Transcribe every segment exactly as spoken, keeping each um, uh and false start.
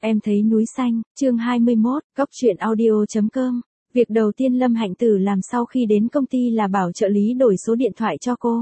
Em thấy núi xanh, chương hai mươi mốt, góc truyện audio chấm com. Việc đầu tiên Lâm Hạnh Tử làm sau khi đến công ty là bảo trợ lý đổi số điện thoại cho cô.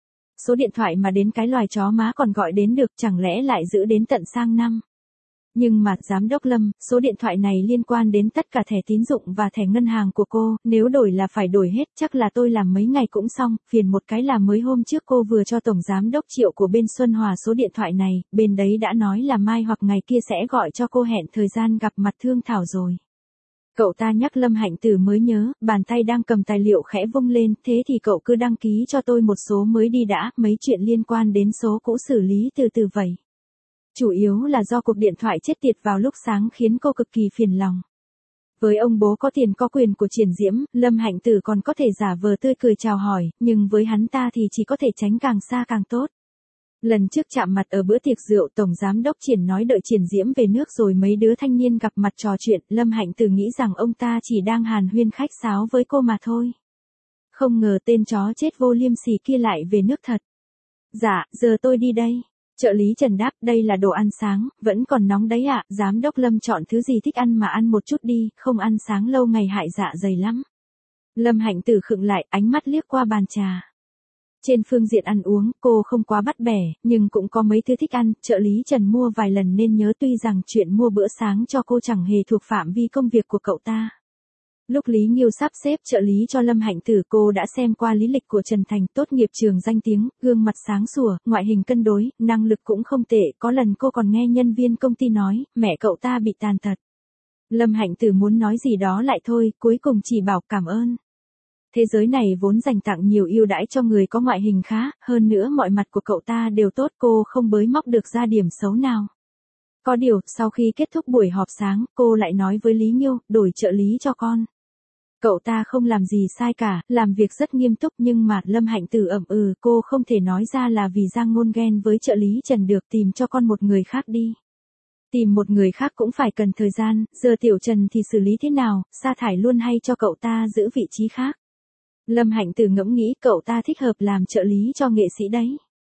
Số điện thoại mà đến cái loài chó má còn gọi đến được, chẳng lẽ lại giữ đến tận sang năm. Nhưng mà, giám đốc Lâm, số điện thoại này liên quan đến tất cả thẻ tín dụng và thẻ ngân hàng của cô, nếu đổi là phải đổi hết, chắc là tôi làm mấy ngày cũng xong, phiền một cái là mới hôm trước cô vừa cho tổng giám đốc Triệu của bên Xuân Hòa số điện thoại này, bên đấy đã nói là mai hoặc ngày kia sẽ gọi cho cô hẹn thời gian gặp mặt thương thảo rồi. Cậu ta nhắc Lâm Hạnh Tử mới nhớ, bàn tay đang cầm tài liệu khẽ vung lên, thế thì cậu cứ đăng ký cho tôi một số mới đi đã, mấy chuyện liên quan đến số cũ xử lý từ từ vậy. Chủ yếu là do cuộc điện thoại chết tiệt vào lúc sáng khiến cô cực kỳ phiền lòng. Với ông bố có tiền có quyền của Triển Diễm, Lâm Hạnh Tử còn có thể giả vờ tươi cười chào hỏi, nhưng với hắn ta thì chỉ có thể tránh càng xa càng tốt. Lần trước chạm mặt ở bữa tiệc rượu, tổng giám đốc Triển nói đợi Triển Diễm về nước rồi mấy đứa thanh niên gặp mặt trò chuyện, Lâm Hạnh Tử nghĩ rằng ông ta chỉ đang hàn huyên khách sáo với cô mà thôi. Không ngờ tên chó chết vô liêm sỉ kia lại về nước thật. Dạ, giờ tôi đi đây. Trợ lý Trần đáp, đây là đồ ăn sáng, vẫn còn nóng đấy ạ, giám đốc Lâm chọn thứ gì thích ăn mà ăn một chút đi, không ăn sáng lâu ngày hại dạ dày lắm. Lâm Hạnh Tử khựng lại, ánh mắt liếc qua bàn trà. Trên phương diện ăn uống, cô không quá bắt bẻ, nhưng cũng có mấy thứ thích ăn, trợ lý Trần mua vài lần nên nhớ, tuy rằng chuyện mua bữa sáng cho cô chẳng hề thuộc phạm vi công việc của cậu ta. Lúc Lý Nghiêu sắp xếp trợ lý cho Lâm Hạnh Tử, cô đã xem qua lý lịch của Trần Thành, tốt nghiệp trường danh tiếng, gương mặt sáng sủa, ngoại hình cân đối, năng lực cũng không tệ, có lần cô còn nghe nhân viên công ty nói, mẹ cậu ta bị tàn tật. Lâm Hạnh Tử muốn nói gì đó lại thôi, cuối cùng chỉ bảo cảm ơn. Thế giới này vốn dành tặng nhiều ưu đãi cho người có ngoại hình khá, hơn nữa mọi mặt của cậu ta đều tốt, cô không bới móc được ra điểm xấu nào. Có điều, sau khi kết thúc buổi họp sáng, cô lại nói với Lý Nghiêu, đổi trợ lý cho con. Cậu ta không làm gì sai cả, làm việc rất nghiêm túc, nhưng mà Lâm Hạnh Tử ậm ừ, cô không thể nói ra là vì Giang Ngôn ghen với trợ lý Trần được, tìm cho con một người khác đi. Tìm một người khác cũng phải cần thời gian, giờ Tiểu Trần thì xử lý thế nào, sa thải luôn hay cho cậu ta giữ vị trí khác. Lâm Hạnh Tử ngẫm nghĩ cậu ta thích hợp làm trợ lý cho nghệ sĩ đấy.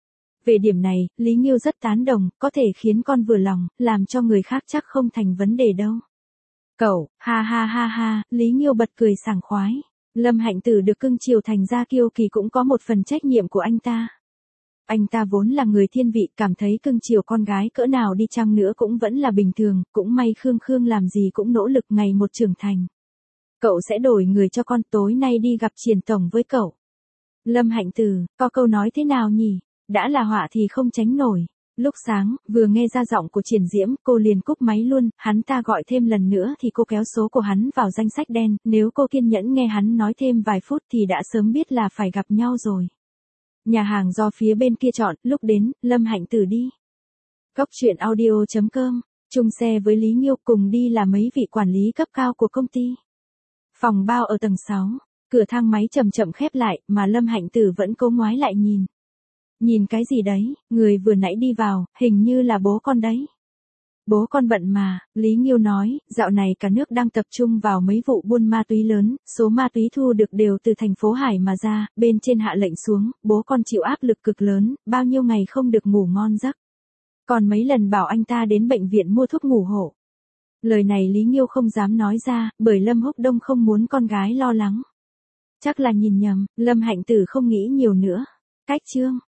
Về điểm này, Lý Nghiêu rất tán đồng, có thể khiến con vừa lòng, làm cho người khác chắc không thành vấn đề đâu. Cậu, ha ha ha ha, Lý Nghiêu bật cười sảng khoái. Lâm Hạnh Tử được cưng chiều thành ra kiêu kỳ cũng có một phần trách nhiệm của anh ta. Anh ta vốn là người thiên vị, cảm thấy cưng chiều con gái cỡ nào đi chăng nữa cũng vẫn là bình thường, cũng may Khương Khương làm gì cũng nỗ lực ngày một trưởng thành. Cậu sẽ đổi người cho con, tối nay đi gặp Triển tổng với cậu. Lâm Hạnh Tử, có câu nói thế nào nhỉ? Đã là họa thì không tránh nổi. Lúc sáng, vừa nghe ra giọng của Triển Diễm, cô liền cúp máy luôn, hắn ta gọi thêm lần nữa thì cô kéo số của hắn vào danh sách đen, nếu cô kiên nhẫn nghe hắn nói thêm vài phút thì đã sớm biết là phải gặp nhau rồi. Nhà hàng do phía bên kia chọn, lúc đến, Lâm Hạnh Tử đi. Góc truyện audio chấm com, chung xe với Lý Nghiêu, cùng đi là mấy vị quản lý cấp cao của công ty. Phòng bao ở tầng sáu, cửa thang máy chậm chậm khép lại, mà Lâm Hạnh Tử vẫn cố ngoái lại nhìn. Nhìn cái gì đấy, người vừa nãy đi vào, hình như là bố con đấy. Bố con bận mà, Lý Nghiêu nói, dạo này cả nước đang tập trung vào mấy vụ buôn ma túy lớn, số ma túy thu được đều từ thành phố Hải mà ra, bên trên hạ lệnh xuống, bố con chịu áp lực cực lớn, bao nhiêu ngày không được ngủ ngon giấc. Còn mấy lần bảo anh ta đến bệnh viện mua thuốc ngủ hộ. Lời này Lý Nghiêu không dám nói ra, bởi Lâm Húc Đông không muốn con gái lo lắng. Chắc là nhìn nhầm, Lâm Hạnh Tử không nghĩ nhiều nữa. Cách chương